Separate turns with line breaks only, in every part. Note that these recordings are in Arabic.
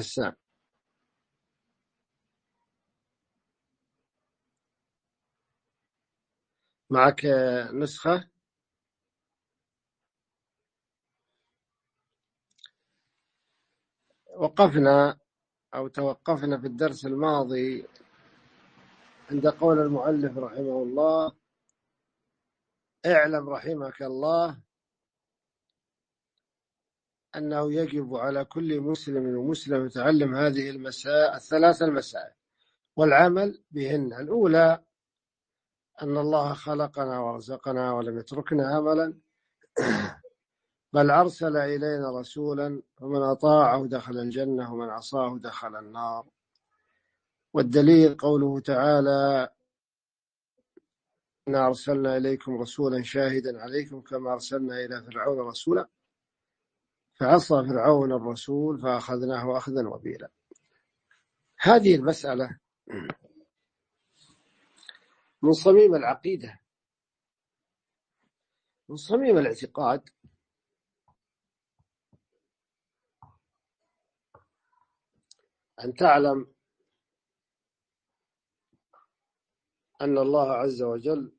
حسان. معك نسخة؟ وقفنا أو توقفنا في الدرس الماضي عند قول المؤلف رحمه الله: اعلم رحمك الله أنه يجب على كل مسلم ومسلم يتعلم هذه الثلاث المسائل والعمل بهن. الأولى أن الله خلقنا ورزقنا ولم يتركنا هملا، بل أرسل إلينا رسولا، فمن أطاعه دخل الجنة ومن عصاه دخل النار. والدليل قوله تعالى: إنا أرسلنا إليكم رسولا شاهدا عليكم كما أرسلنا إلى فرعون رسولا فعصى فرعون الرسول فأخذناه أخذا وبيلا. هذه المسألة من صميم العقيدة، من صميم الاعتقاد، أن تعلم أن الله عز وجل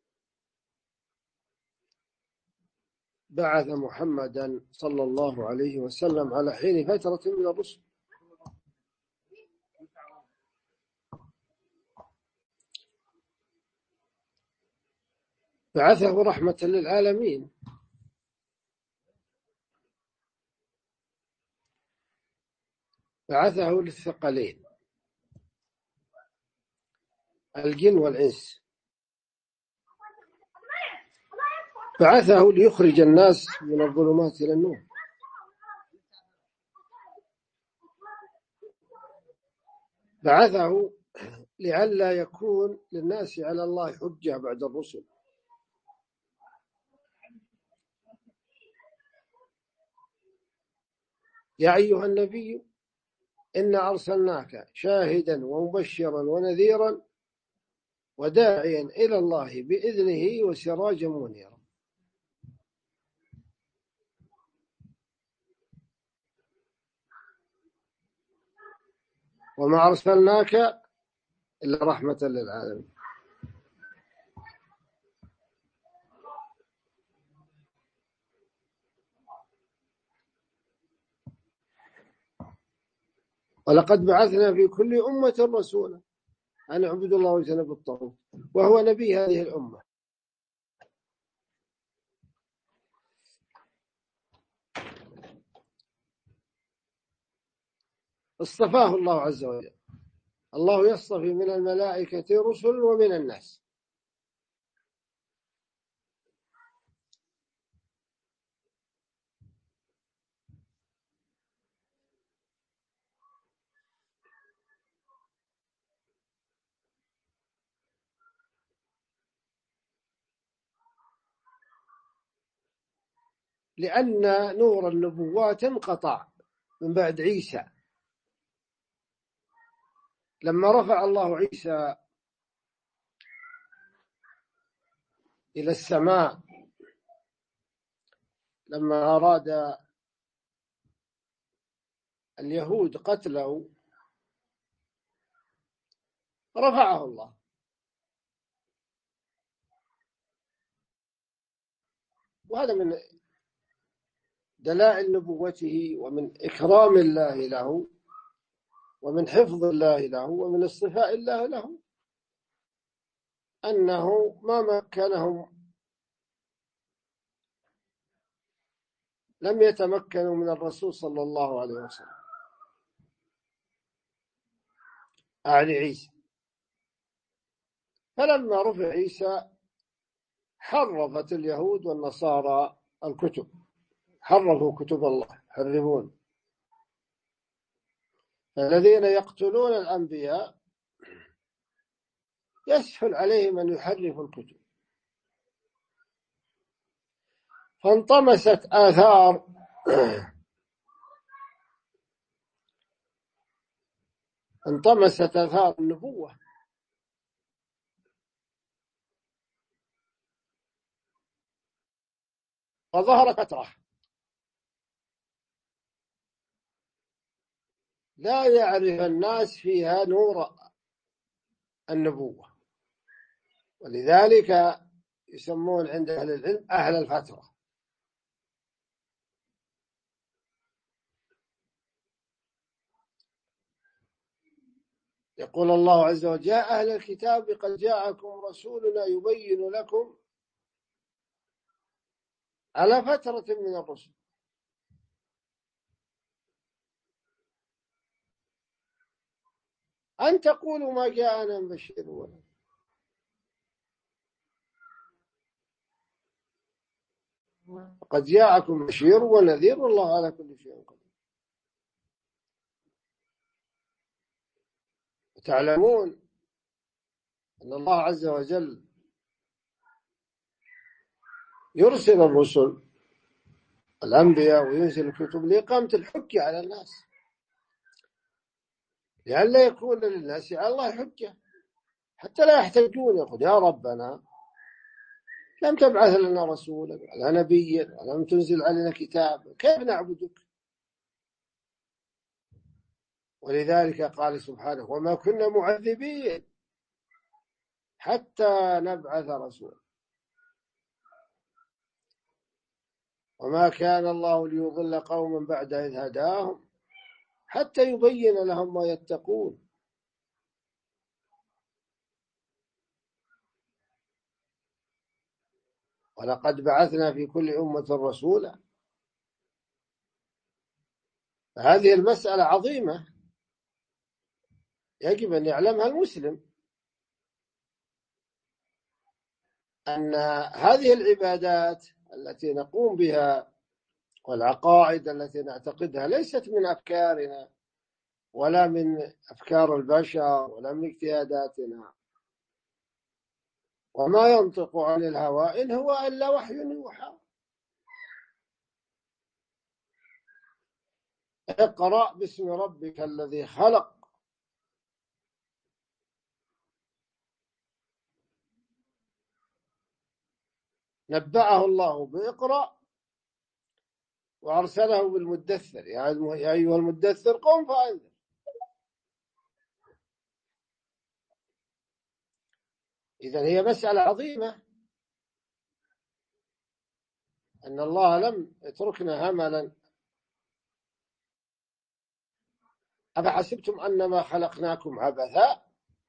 بعث محمدا صلى الله عليه وسلم على حين فترة من الرسل، بعثه رحمة للعالمين، بعثه للثقلين الجن والإنس، بعثه ليخرج الناس من الظلمات إلى النور، بعثه لئلا يكون للناس على الله حجة بعد الرسل. يا أيها النبي إنا أرسلناك شاهدا ومبشرا ونذيرا وداعيا إلى الله بإذنه وسراجا منيرا. وما أرسلناك إلا رحمة للعالمين. ولقد بعثنا في كل أمة رسولا أن اعبدوا الله واجتنبوا الطاغوت، وهو نبي هذه الأمة. اصطفاه الله عز وجل. الله يصطفي من الملائكة رسل ومن الناس. لأن نور النبوات انقطع من بعد عيسى، لما رفع الله عيسى إلى السماء، لما أراد اليهود قتله رفعه الله، وهذا من دلائل نبوته ومن إكرام الله له ومن حفظ الله له ومن اصطفاء الله له، أنه ما مكنهم، لم يتمكنوا من الرسول صلى الله عليه وسلم أعني عيسى. فلما رفع عيسى حرفت اليهود والنصارى الكتب، حرفوا كتب الله، يحرفون. الذين يقتلون الأنبياء يسهل عليهم أن يحرفوا الكتب، فانطمست آثار النبوة، وظهر فترة لا يعرف الناس فيها نور النبوة، ولذلك يسمون عند أهل العلم أهل الفترة. يقول الله عز وجل: يا أهل الكتاب قد جاءكم رسولنا يبين لكم على فترة من الرسل أن تقولوا ما جاءنا من بشير ولا. قد جاءكم بشير ونذير والله على كل شيء قدير. تعلمون أن الله عز وجل يرسل الرسل الأنبياء وينزل الكتب لإقامة الحجة على الناس، لئلا يكون للناس على الله حجة، حتى لا يحتجون يقول: يا ربنا لم تبعث لنا رسولا ولا نبيا ولم تنزل علينا كتابا، كيف نعبدك؟ ولذلك قال سبحانه: وما كنا معذبين حتى نبعث رسولا وما كان الله ليضل قوما بعد إذ هداهم حتى يبين لهم ما يتقون. ولقد بعثنا في كل أمة رسولا. فهذه المسألة عظيمة يجب أن يعلمها المسلم، أن هذه العبادات التي نقوم بها والعقائد التي نعتقدها ليست من أفكارنا ولا من أفكار البشر ولا من اجتهاداتنا، وما ينطق عن الهوى إن هو إلا وحي يوحى. اقرأ باسم ربك الذي خلق. نبأه الله بإقرأ وأرسله بالمدثر: يا أيها المدثر قم فأنذر. إذن هي مسألة عظيمة، أن الله لم يتركنا هملا. أفحسبتم أنما خلقناكم عبثا؟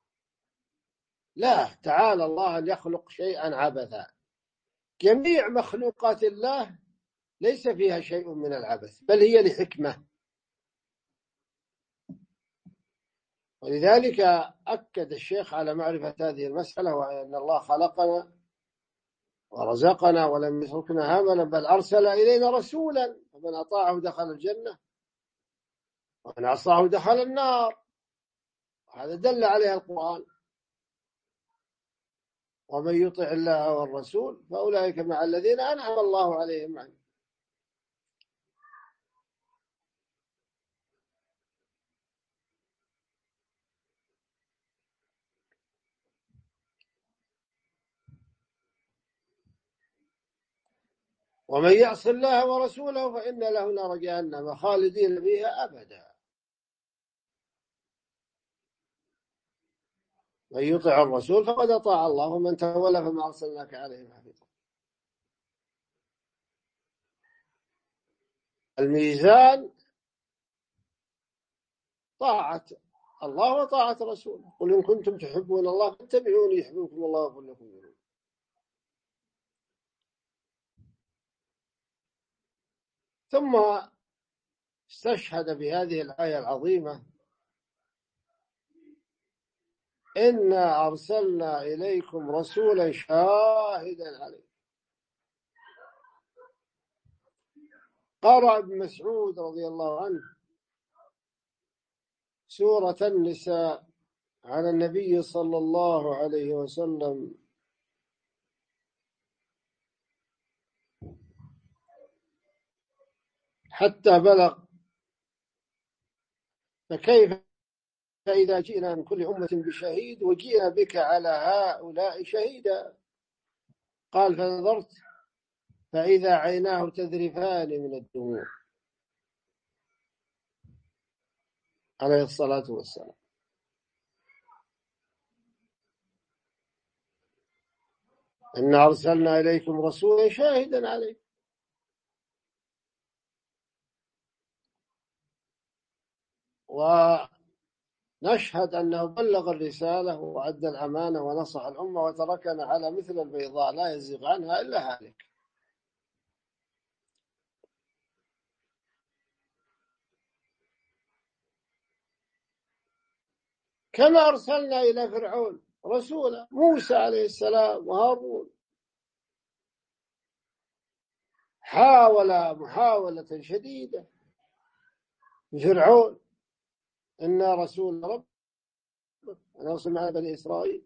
لا، تعالى الله أن يخلق شيئا عبثا. جميع مخلوقات الله ليس فيها شيء من العبث، بل هي لحكمة. ولذلك أكد الشيخ على معرفة هذه المسألة، وأن الله خلقنا ورزقنا ولم يتركنا هملا، بل أرسل إلينا رسولا، فمن أطاعه دخل الجنة ومن عصاه دخل النار. هذا دل عليه القرآن: ومن يطع الله والرسول فأولئك مع الذين أنعم الله عليهم عنه. ومن يعص الله ورسوله فإن له نار جهنم خالدين فيها أبدا. من يطع الرسول فقد أطاع الله، ومن تولى فما أرسلناك عليهم حفيظا. الميزان طاعة الله وطاعة رسوله. قل إن كنتم تحبون الله فاتبعوني يحببكم الله ويغفر لكم ذنوبكم. ثم استشهد بهذه الآية العظيمة: إنا أرسلنا إليكم رسولا شاهدا عليكم. قرأ ابن مسعود رضي الله عنه سورة النساء على النبي صلى الله عليه وسلم حتى بلغ: فكيف إذا جئنا من كل أمة بشهيد وجئنا بك على هؤلاء شهيدا؟ قال: فنظرت فإذا عيناه تذرفان من الدموع. عليه الصلاة والسلام. إنا أرسلنا إليكم رسولا شاهدا عليكم. ونشهد أنه بلغ الرسالة وأدى الأمانة ونصح الأمة وتركنا على مثل البيضاء لا يزيغ عنها إلا هالك. كما أرسلنا إلى فرعون رسولا، موسى عليه السلام وهارون، حاول محاولة شديدة فرعون: إنا رسول رب نوصل مع بني إسرائيل.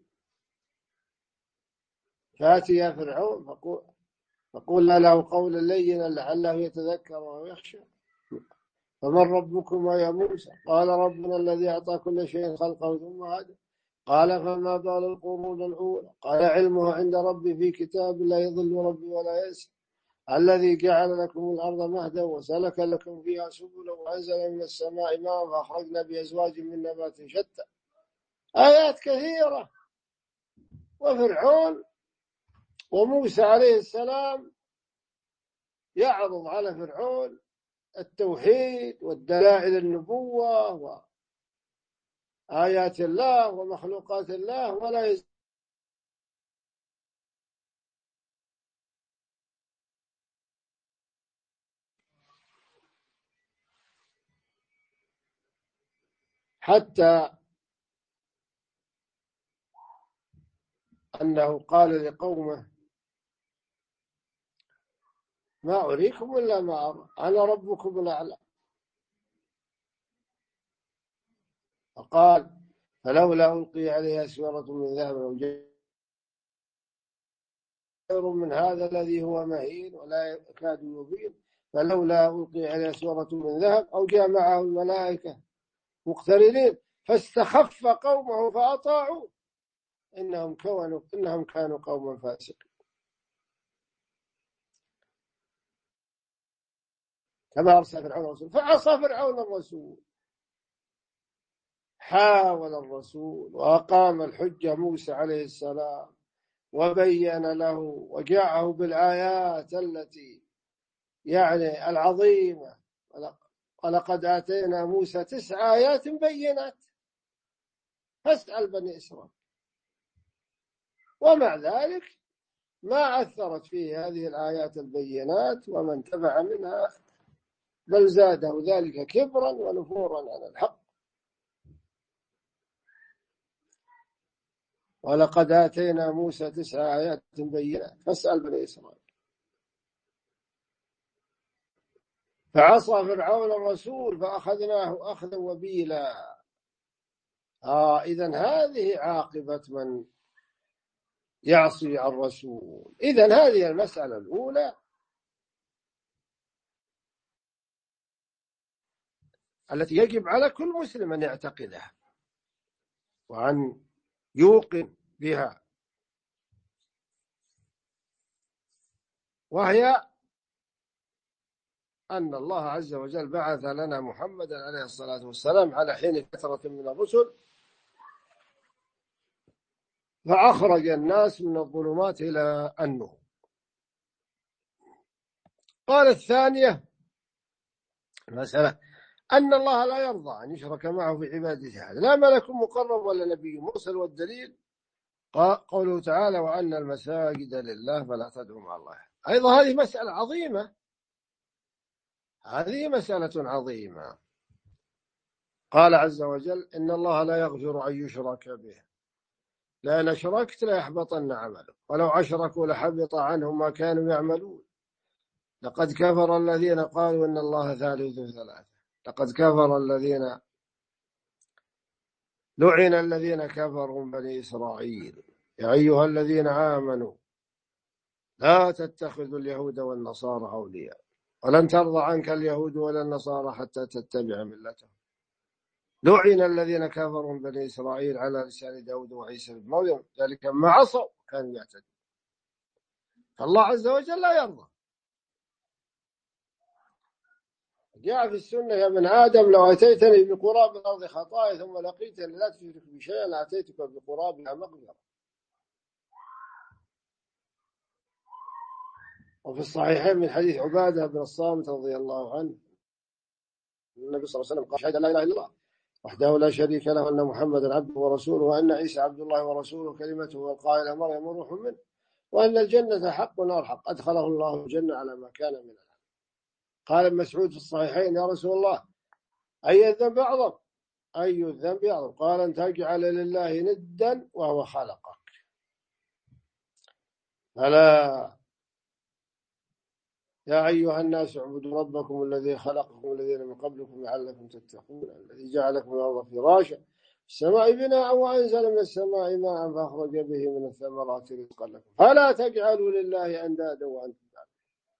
فأتي يا فرعون فقول له قولا لينا لعله يتذكر أو يخشى. فمن ربكما يا موسى؟ قال ربنا الذي أعطى كل شيء خلقه ثم هدى. قال فما بال القرون الأولى؟ قال علمها عند ربي في كتاب لا يضل ربي ولا ينسى. الذي جعل لكم الأرض مهدا وسلك لكم فيها سبلا وأنزل من السماء ماء فأخرجنا بأزواج من نبات شتى. آيات كثيرة. وفرعون وموسى عليه السلام يعرض على فرعون التوحيد والدلائل النبوة وآيات الله ومخلوقات الله، ولا حتى أنه قال لقومه: ما أريكم إلا ما أرى، أنا ربكم الأعلى. فقال: فلولا ألقي عليها أسورة من ذهب أو خير من هذا الذي هو مهين ولا يكاد يبين. فلولا ألقي عليها أسورة من ذهب أو جاء معه الملائكة مقترنين فاستخف قومه فأطاعوا إنهم كانوا قوما فاسقين. كما أرسل فرعون الرسول فعصى فرعون الرسول. حاول الرسول وأقام الحجة موسى عليه السلام وبين له وجاءه بالآيات التي العظيمة. ولقد آتينا موسى 9 آيات بينات فاسأل بني إسرائيل. ومع ذلك ما أثرت فيه هذه الآيات البينات ومن تبع منها، بل زاده ذلك كبرا ونفورا عن الحق. ولقد آتينا موسى 9 آيات بينات فاسأل بني إسرائيل. فعصى فرعون الرسول فأخذناه أخذا وبيلا. إذن هذه عاقبة من يعصي الرسول. إذن هذه المسألة الأولى التي يجب على كل مسلم أن يعتقدها وأن يوقن بها، وهي أن الله عز وجل بعث لنا محمدا عليه الصلاة والسلام على حين فترة من الرسل فأخرج الناس من الظلمات إلى النور. قال الثانية المسألة أن الله لا يرضى أن يشرك معه في عبادته أحد، لا ملك مقرب ولا نبي مرسل. والدليل قوله تعالى: وأن المساجد لله فلا تدعوا مع الله. أيضا هذه مسألة عظيمة، هذه مسألة عظيمة. قال عز وجل: إن الله لا يغفر أن يشرك به لأن أشركت ليحبطن عمله ولو أشركوا لحبط عنهم ما كانوا يعملون. لقد كفر الذين قالوا إن الله ثالث ثلاثة. لقد كفر لعن الذين كفروا من بني إسرائيل. يا أيها الذين آمنوا لا تتخذوا اليهود والنصارى أولياء ولن ترضى عنك اليهود ولا النصارى حتى تتبع ملتهم. لعن الذين كفروا من بني إسرائيل على لسان داود وعيسى بن مريم ذلك ما عصوا كانوا يعتدون. فالله عز وجل لا يرضى. جاء في السنة يا ابن آدم لو أتيتني بقراب الأرض خطايا ثم لقيتني لا تشرك بي شيئا لأتيتك بقرابها مغفرة. وفي الصحيحين من حديث عبادة بن الصامت رضي الله عنه النبي صلى الله عليه وسلم قال: أشهد أن لا إله إلا الله وحده لا شريك له وأن محمدا عبده ورسوله وأن عيسى عبد الله ورسوله كلمته والقائل مريم روح منه وأن الجنة حق والنار حق أدخله الله الجنة على ما كان من العمل. قال ابن مسعود في الصحيحين: يا رسول الله أي الذنب أعظم؟ أي الذنب أعظم؟ قال: أن تجعل لله ندا وهو خلقك. ألا يا أيها الناس اعبدوا ربكم الذي خلقكم والذين من قبلكم لعلكم تتقون الذي جعل لكم الأرض فراشا السماء بناء وأنزل من السماء ماء فأخرج به من الثمرات رزقا لكم فلا تجعلوا لله أندادا وأنتم تعلمون.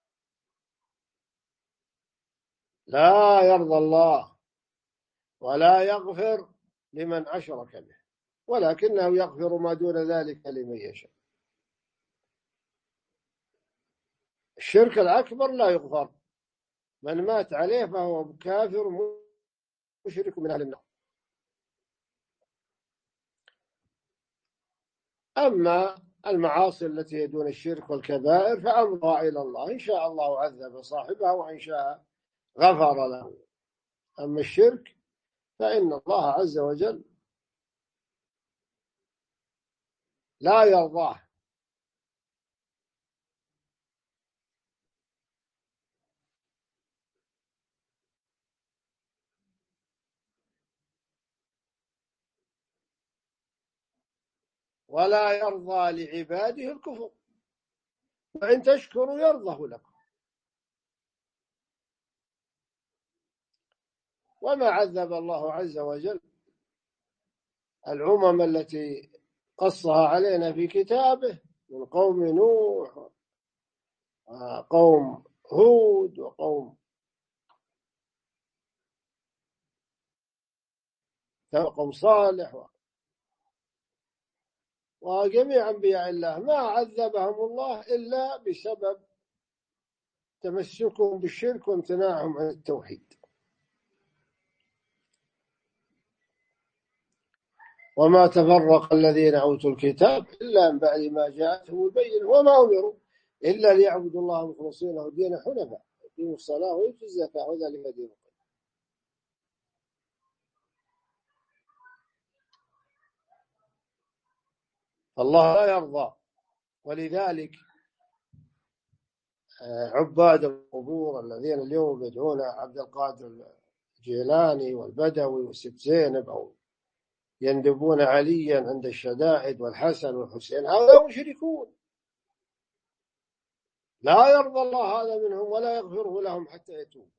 لا يرضى الله ولا يغفر لمن أشرك به ولكنه يغفر ما دون ذلك لمن يشاء. الشرك الأكبر لا يغفر، من مات عليه فهو كافر مشرك من أهل النار. أما المعاصي التي هي دون الشرك والكبائر فأمرها إلى الله، إن شاء الله عذب صاحبها وإن شاء غفر له. أما الشرك فإن الله عز وجل لا يرضاه. ولا يرضى لعباده الكفر وإن تشكروا يرضه لكم. وما عذب الله عز وجل الأمم التي قصها علينا في كتابه من قوم نوح وقوم هود وقوم صالح وجميع أنبياء الله ما عذبهم الله إلا بسبب تمسكهم بالشرك وامتناعهم عن التوحيد. وما تفرق الذين أوتوا الكتاب إلا من بعد ما جاءتهم البينة وما أمروا إلا ليعبدوا الله مخلصين له الدين حنفاء يقيموا الصلاة ويؤتوا الزكاة وذلك دين القيم. الله لا يرضى. ولذلك عباد القبور الذين اليوم يدعون عبد القادر الجيلاني والبدوي والست زينب أو يندبون عليا عند الشدائد والحسن والحسين هؤلاء مشركون لا يرضى الله هذا منهم ولا يغفره لهم حتى يتوبوا.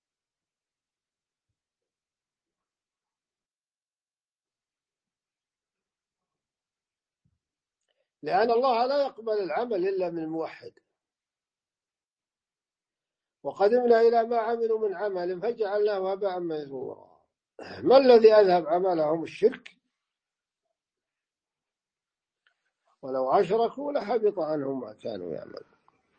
لأن الله لا يقبل العمل إلا من موحد. وقدمنا إلى ما عملوا من عمل فجعلناه هباء منثورا. ما الذي أذهب عملهم؟ الشرك. ولو أشركوا لحبط عنهم ما كانوا يعملون.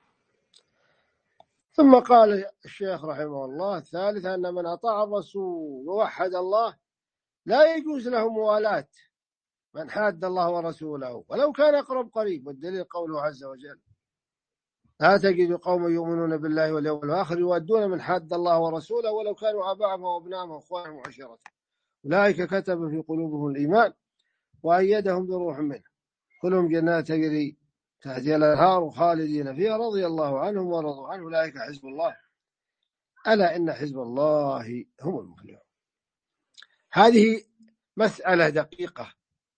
ثم قال الشيخ رحمه الله: الثالث أن من أطاع الرسول ووحد الله لا يجوز له موالاة من حاد الله ورسوله ولو كان أقرب قريب. والدليل قوله عز وجل: لا تجد قوما يؤمنون بالله واليوم الآخر يودون من حاد الله ورسوله ولو كانوا آباءهم وأبناءهم وإخوانهم وعشيرتهم أولئك كتب في قلوبهم الإيمان وأيدهم بروح منه كلهم جنات تجري تحتها الأنهار خالدين فيها رضي الله عنهم ورضوا عنه أولئك حزب الله ألا إن حزب الله هم المفلحون. هذه مسألة دقيقة،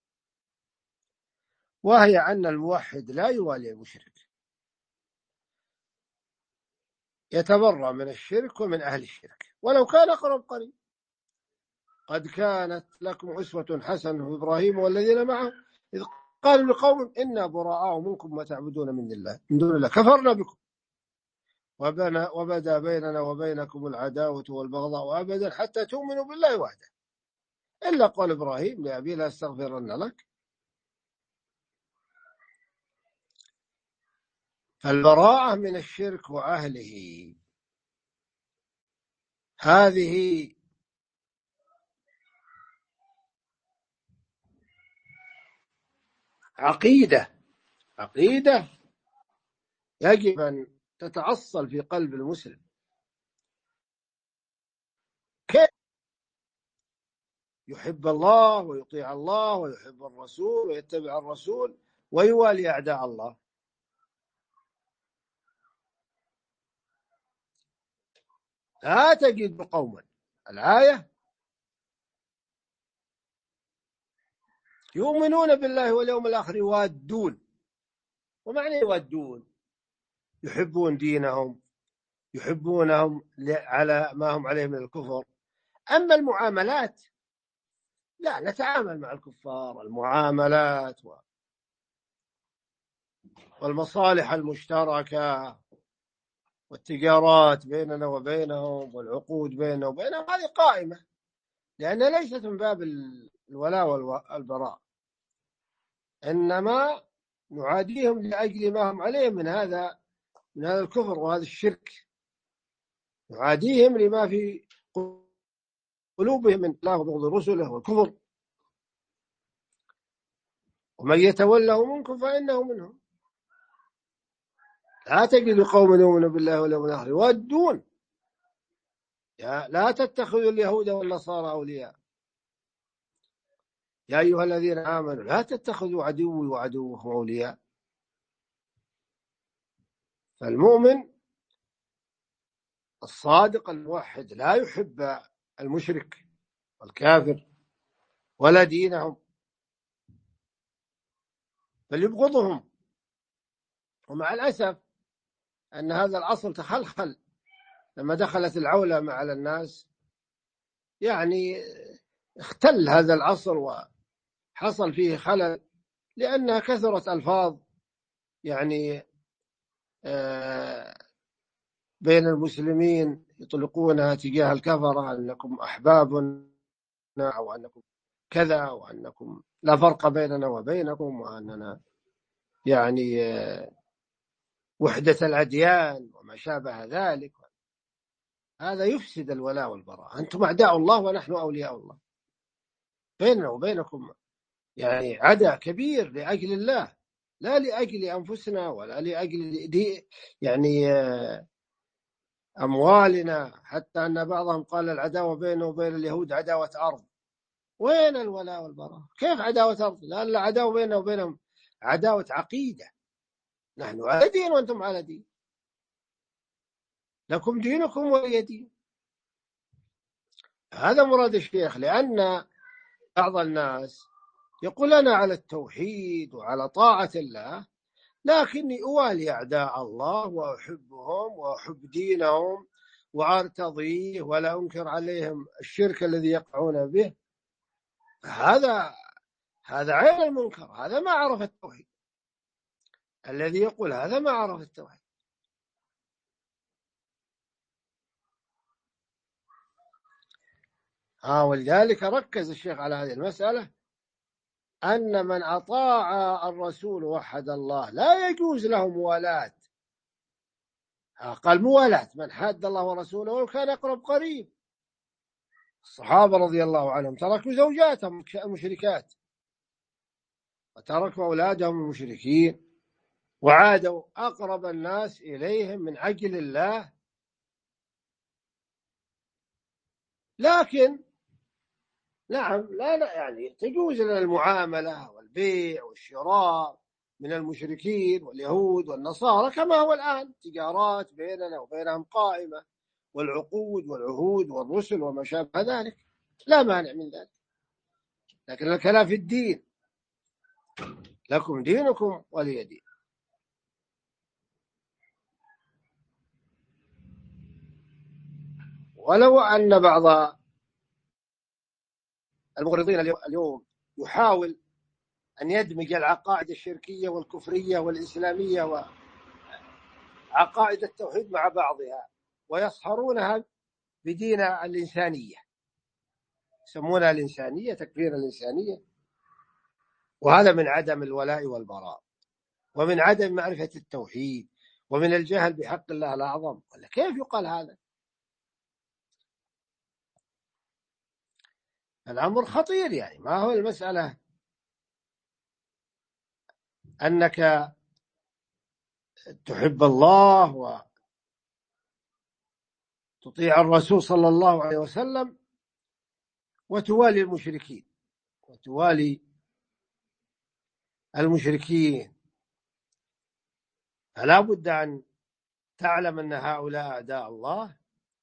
وهي أن الموحد لا يوالي المشرك، يتبرأ من الشرك ومن أهل الشرك ولو كان أقرب قريب. قد كانت لكم أسوة حسنة في إبراهيم والذين معه إذ قالوا لقوم إنا براء منكم ما تعبدون من دون الله كفرنا بكم وبدا بيننا وبينكم العداوة والبغضاء أبدا حتى تؤمنوا بالله وحده إلا قال إبراهيم لأبيه لا أستغفرن لك. فالبراءة من الشرك وأهله هذه عقيدة يجب أن تتأصل في قلب المسلم. كيف يحب الله ويطيع الله ويحب الرسول ويتبع الرسول ويوالي أعداء الله؟ لا تجد قوما، الآية، يؤمنون بالله واليوم الآخر يوادون. ومعنى يوادون؟ يحبون دينهم، يحبونهم على ما هم عليه من الكفر. أما المعاملات لا، نتعامل مع الكفار، المعاملات والمصالح المشتركة والتجارات بيننا وبينهم والعقود بيننا وبينهم، هذه قائمة، لأنها ليست من باب الولاء والبراء، إنما نعاديهم لأجل ما هم عليه من هذا الكفر وهذا الشرك. نعاديهم لما في قلوبهم من الله وبغض رسله والكفر. ومن يتوله منكم فإنه منهم. لا تجد قوما يؤمنون بالله واليوم الآخر يودون. لا تتخذوا اليهود والنصارى أولياء. يا أيها الذين آمنوا لا تتخذوا عدوي وعدوكم أولياء. فالمؤمن الصادق الموحد لا يحب المشرك والكافر ولا دينهم، بل يبغضهم. ومع الأسف أن هذا الأصل تخلخل لما دخلت العولمة على الناس، يعني اختل هذا الأصل وحصل فيه خلل، لأنها كثرت ألفاظ يعني بين المسلمين يطلقونها تجاه الكفرة، أنكم أحبابنا أو أنكم كذا وأنكم لا فرق بيننا وبينكم وأننا يعني وحدة الأديان وما شابه ذلك. هذا يفسد الولاء والبراء. أنتم أعداء الله ونحن أولياء الله. بيننا وبينكم يعني عدا كبير لأجل الله، لا لأجل أنفسنا ولا لأجل يعني أموالنا. حتى أن بعضهم قال العداوة بينه وبين اليهود عداوة أرض. وين الولاء والبراء؟ كيف عداوة أرض؟ لا، العداوة بيننا وبينهم عداوة عقيدة. نحن على دين وأنتم على دين، لكم دينكم ولي دين. هذا مراد الشيخ. لأن بعض الناس يقول أنا على التوحيد وعلى طاعة الله، لكني أوالي أعداء الله وأحبهم وأحب دينهم وأرتضيه ولا أنكر عليهم الشرك الذي يقعون به. هذا عين المنكر. هذا ما عرف التوحيد. الذي يقول هذا ما عرف التوحيد. ولذلك ركز الشيخ على هذه المسألة، أن من أطاع الرسول وحد الله لا يجوز له موالاة. قال موالاة من حاد الله ورسوله وكان أقرب قريب. الصحابة رضي الله عنهم تركوا زوجاتهم المشركات وتركوا أولادهم المشركين وعادوا أقرب الناس إليهم من أجل الله. لكن نعم، لا يعني تجوز لنا المعاملة والبيع والشراء من المشركين واليهود والنصارى كما هو الآن. تجارات بيننا وبينهم قائمة، والعقود والعهود والرسل وما شابه ذلك، لا مانع من ذلك. لكن الكلام في الدين، لكم دينكم ولي دين. ولو أن بعض المغرضين اليوم يحاول أن يدمج العقائد الشركية والكفرية والإسلامية وعقائد التوحيد مع بعضها ويصهرونها بدين الإنسانية، يسمونها الإنسانية، تكفير الإنسانية. وهذا من عدم الولاء والبراء، ومن عدم معرفة التوحيد، ومن الجهل بحق الله الأعظم. ولا كيف يقال هذا؟ الأمر خطير، يعني ما هو المسألة أنك تحب الله وتطيع الرسول صلى الله عليه وسلم وتوالي المشركين. فلا بد أن تعلم أن هؤلاء أعداء الله،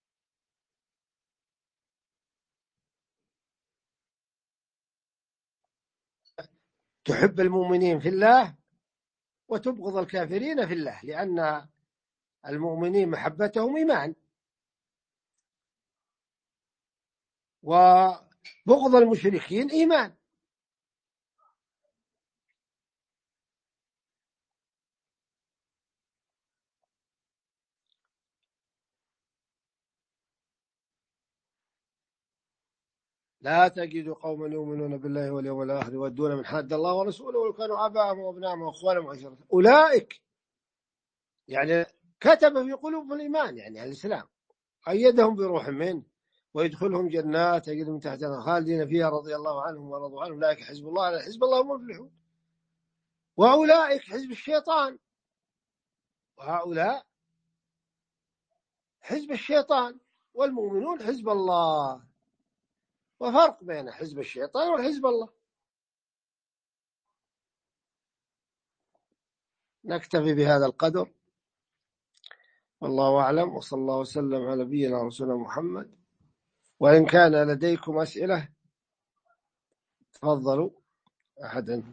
تحب المؤمنين في الله وتبغض الكافرين في الله، لأن المؤمنين محبتهم إيمان، وبغض المشركين إيمان. لا تجد قوما يؤمنون بالله واليوم الآخر يودون من حاد الله ورسوله ولو كانوا آباءهم وأبناءهم وأخوانهم وعشيرتهم أولئك، يعني كتب في قلوبهم الإيمان، يعني الإسلام، أيدهم بروح منه ويدخلهم جنات تجد من تحتها خالدين فيها رضي الله عنهم ورضوا عنه أولئك حزب الله، على حزب الله هم المفلحون. وأولئك حزب الشيطان، وهؤلاء حزب الشيطان، والمؤمنون حزب الله، وفرق بين حزب الشيطان وحزب الله. نكتفي بهذا القدر، والله أعلم، وصلى الله وسلم على نبينا رسولنا محمد. وإن كان لديكم أسئلة تفضلوا. أحد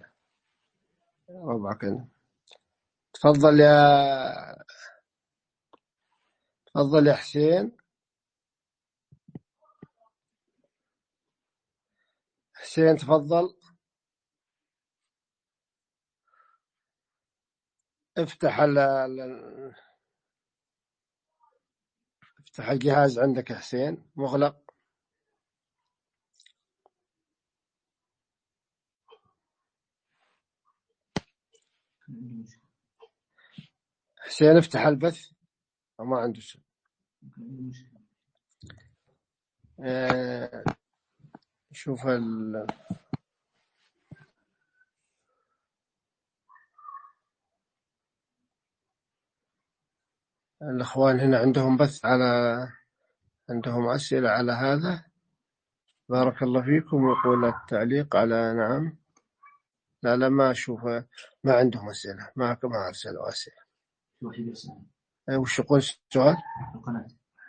ربعك، تفضل يا حسين. حسين تفضل، افتح افتح الجهاز عندك يا حسين، مغلق. حسين افتح البث، وما عنده شيء. شوف الأخوان هنا عندهم بث، عندهم أسئلة على هذا. بارك الله فيكم. يقول التعليق على نعم. لا ما أشوف، ما عندهم أسئلة، ما أرسلوا أسئلة. وش يقول السؤال؟ القناة.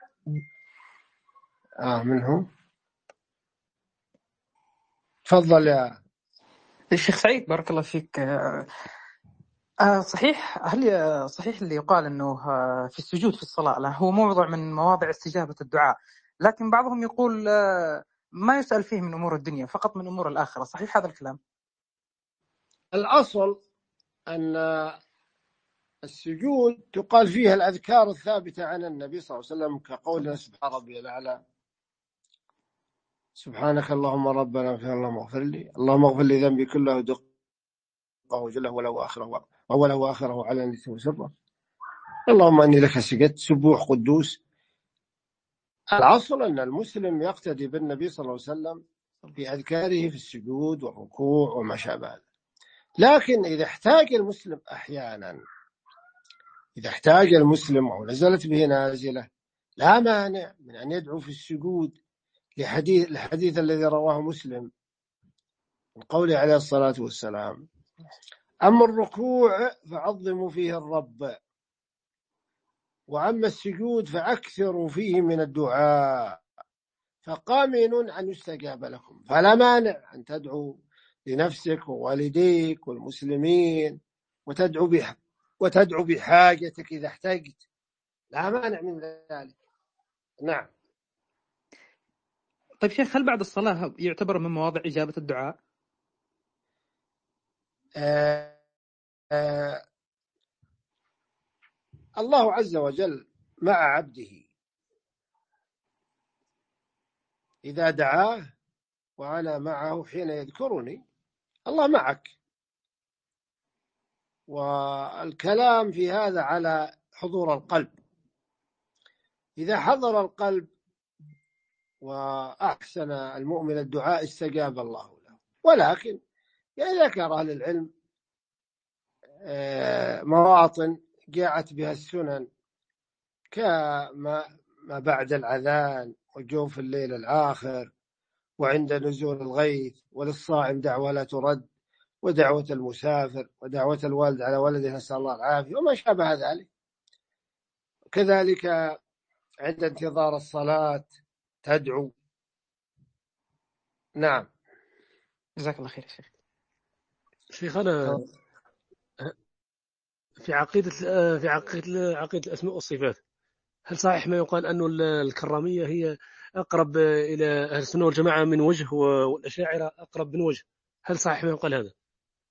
منهم. تفضل يا
الشيخ سعيد، بارك الله فيك. صحيح، صحيح اللي يقال أنه في السجود في الصلاة لا هو موضع من مواضع استجابة الدعاء، لكن بعضهم يقول ما يسأل فيه من أمور الدنيا، فقط من أمور الآخرة. صحيح هذا الكلام؟
الأصل أن السجود تقال فيها الأذكار الثابتة عن النبي صلى الله عليه وسلم، كقولنا سبحان ربي الأعلى، سبحانك اللهم ربنا اللهم اغفر لي، اللهم اغفر لي ذنبي كله دقه وجله وأوله وآخره وعلانيته وسره، اللهم أني لك سجدت، سبوح قدوس. الأصل أن المسلم يقتدي بالنبي صلى الله عليه وسلم في أذكاره في السجود والركوع وما شابه. لكن إذا احتاج المسلم أحيانا، إذا احتاج المسلم أو نزلت به نازلة، لا مانع من أن يدعو في السجود، الحديث الذي رواه مسلم من قوله عليه الصلاة والسلام: أما الركوع فعظموا فيه الرب، وأما السجود فأكثروا فيه من الدعاء، فقامن أن يستجاب لكم. فلا مانع أن تدعو لنفسك ووالديك والمسلمين، وتدعو بحاجتك إذا احتجت، لا مانع من ذلك. نعم.
طيب شيخ، هل بعد الصلاة يعتبر من مواضع إجابة الدعاء؟
الله عز وجل مع عبده إذا دعاه، وأنا معه حين يذكرني. الله معك، والكلام في هذا على حضور القلب. إذا حضر القلب وأحسن المؤمن الدعاء استجاب الله له. ولكن ذكر أهل العلم مواطن جاءت بها السنن كما بعد الأذان وجوف الليل الآخر وعند نزول الغيث وللصائم دعوة لا ترد ودعوة المسافر ودعوة الوالد على ولده نسأل الله العافية وما شابه ذلك. كذلك عند انتظار الصلاة تدعو. نعم.
جزاك الله خير يا شيخ.
شيخنا في عقيدة الأسماء والصفات، هل صحيح ما يقال أن الكرامية هي أقرب إلى أهل السنة والجماعة من وجه والأشاعرة أقرب من وجه؟ هل صحيح ما يقال هذا؟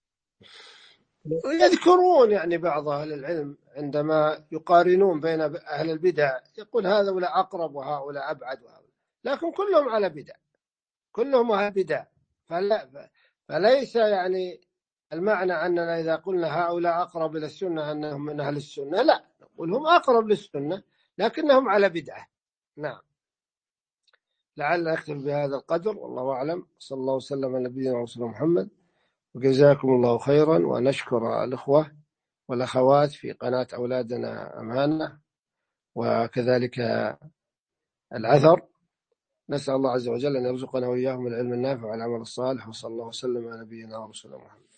يذكرون يعني بعض أهل العلم عندما يقارنون بين أهل البدع يقول هؤلاء أقرب وهؤلاء أبعد وهؤلاء، لكن كلهم على بدع، كلهم أهل بدع. فليس يعني المعنى أننا إذا قلنا هؤلاء أقرب إلى السنة أنهم من أهل السنة، لا، نقول هم أقرب للسنة لكنهم على بدعة. نعم. لعل أختم بهذا القدر، والله أعلم. صلى الله وسلم على نبينا ورسوله محمد، وجزاكم الله خيرا. ونشكر الأخوة والأخوات في قناة أولادنا أمانة وكذلك العثر. نسأل الله عز وجل أن يرزقنا وإياهم العلم النافع والعمل الصالح، وصلى الله وسلم على نبينا ورسوله محمد.